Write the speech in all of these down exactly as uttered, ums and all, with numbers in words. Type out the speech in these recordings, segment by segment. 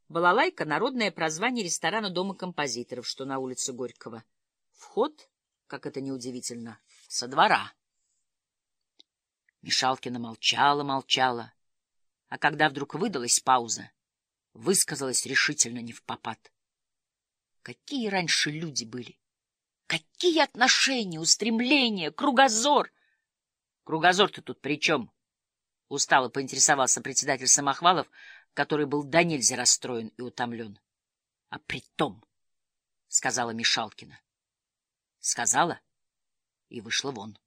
Балалайка — народное прозвание ресторана Дома композиторов, что на улице Горького. Вход, как это неудивительно, со двора. Мишалкина молчала-молчала, а когда вдруг выдалась пауза, высказалась решительно невпопад. Какие раньше люди были! Какие отношения, устремления, кругозор! Кругозор-то тут при чем? Устало поинтересовался председатель Самохвалов, который был до нельзя расстроен и утомлен. — А при том, — сказала Мишалкина. Сказала и вышла вон.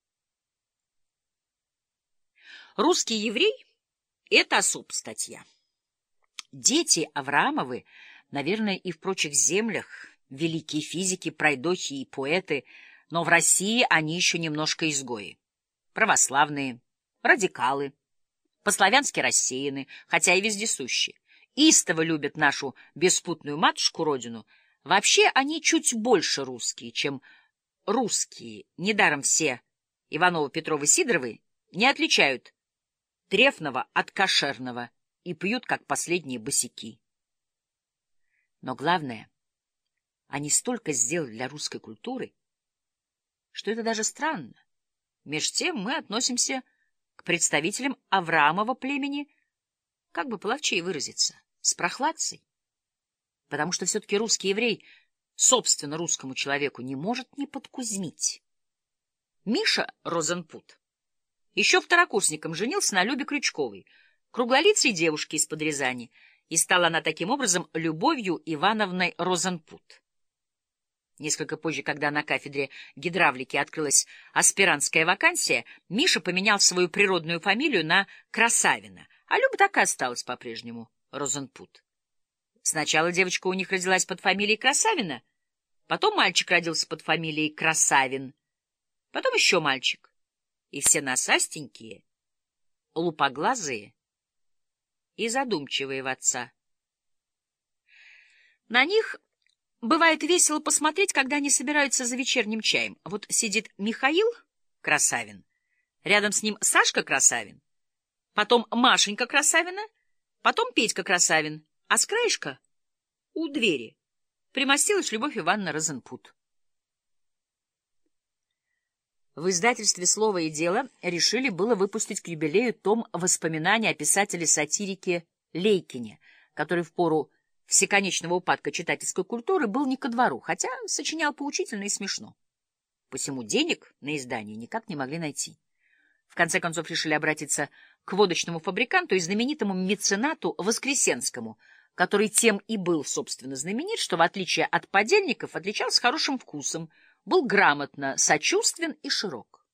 Русский еврей — это особая статья. Дети Авраамовы, наверное, и в прочих землях, великие физики, пройдохи и поэты, но в России они еще немножко изгои. Православные, радикалы, по-славянски рассеяны, хотя и вездесущи. Истово любят нашу беспутную матушку-родину. Вообще они чуть больше русские, чем русские. Недаром все Ивановы, Петровы, Сидоровы не отличают трефного от кошерного и пьют, как последние босяки. Но главное, они столько сделали для русской культуры, что это даже странно. Меж тем мы относимся к представителям Авраамова племени, как бы половчее выразиться, с прохладцей. Потому что все-таки русский еврей, собственно, русскому человеку не может не подкузмить. Миша Розенпут еще второкурсником женился на Любе Крючковой, круглолицей девушке из-под Рязани, и стала она таким образом Любовью Ивановной Розенпут. Несколько позже, когда на кафедре гидравлики открылась аспирантская вакансия, Миша поменял свою природную фамилию на Красавина, а Люба так и осталась по-прежнему Розенпут. Сначала девочка у них родилась под фамилией Красавина, потом мальчик родился под фамилией Красавин, потом еще мальчик. И все насастенькие, лупоглазые и задумчивые в отца. На них бывает весело посмотреть, когда они собираются за вечерним чаем. Вот сидит Михаил Красавин, рядом с ним Сашка Красавин, потом Машенька Красавина, потом Петька Красавин, а с краешка у двери примостилась Любовь Ивановна Розенпут. В издательстве «Слово и дело» решили было выпустить к юбилею том воспоминаний о писателе-сатирике Лейкине, который в пору всеконечного упадка читательской культуры был не ко двору, хотя сочинял поучительно и смешно. Посему денег на издание никак не могли найти. В конце концов решили обратиться к водочному фабриканту и знаменитому меценату Воскресенскому, который тем и был, собственно, знаменит, что, в отличие от подельников, отличался хорошим вкусом, был грамотно сочувствен и широк.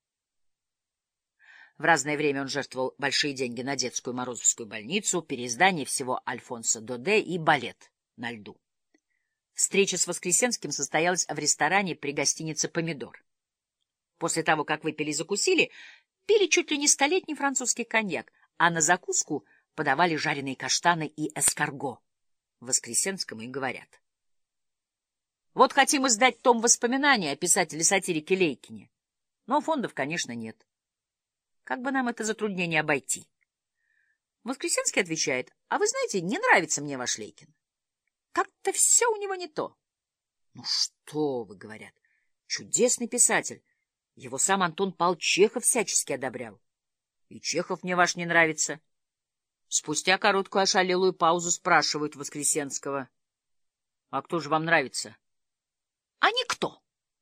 В разное время он жертвовал большие деньги на детскую Морозовскую больницу, переиздание всего Альфонса Доде и балет на льду. Встреча с Воскресенским состоялась в ресторане при гостинице «Помидор». После того, как выпили и закусили, пили чуть ли не столетний французский коньяк, а на закуску подавали жареные каштаны и эскарго. Воскресенскому и говорят: вот хотим издать том воспоминаний о писателе-сатирике Лейкине, но фондов, конечно, нет. Как бы нам это затруднение обойти? Воскресенский отвечает: а вы знаете, не нравится мне ваш Лейкин. Как-то все у него не то. Ну что вы, говорят, чудесный писатель. Его сам Антон Павлович Чехов всячески одобрял. И Чехов мне ваш не нравится. Спустя короткую ошалелую паузу спрашивают Воскресенского: а кто же вам нравится? А никто.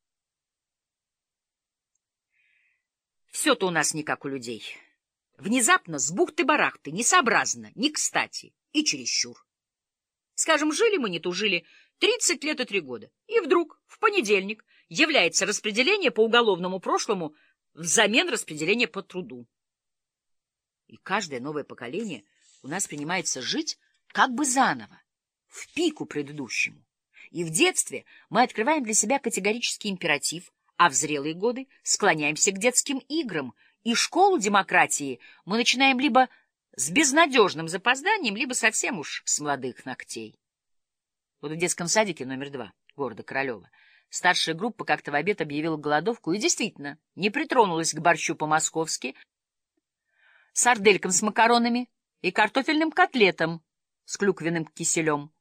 Все-то у нас не как у людей. Внезапно, с бухты-барахты, несообразно, не кстати и чересчур. Скажем, жили мы, не тужили, тридцать лет и три года, и вдруг, в понедельник, является распределение по уголовному прошлому взамен распределения по труду. И каждое новое поколение у нас принимается жить как бы заново, в пику предыдущему. И в детстве мы открываем для себя категорический императив, а в зрелые годы склоняемся к детским играм, и школу демократии мы начинаем либо с безнадежным запозданием, либо совсем уж с молодых ногтей. Вот в детском садике номер два города Королева старшая группа как-то в обед объявила голодовку и действительно не притронулась к борщу по-московски, сарделькам с макаронами и картофельным котлетам с клюквенным киселем.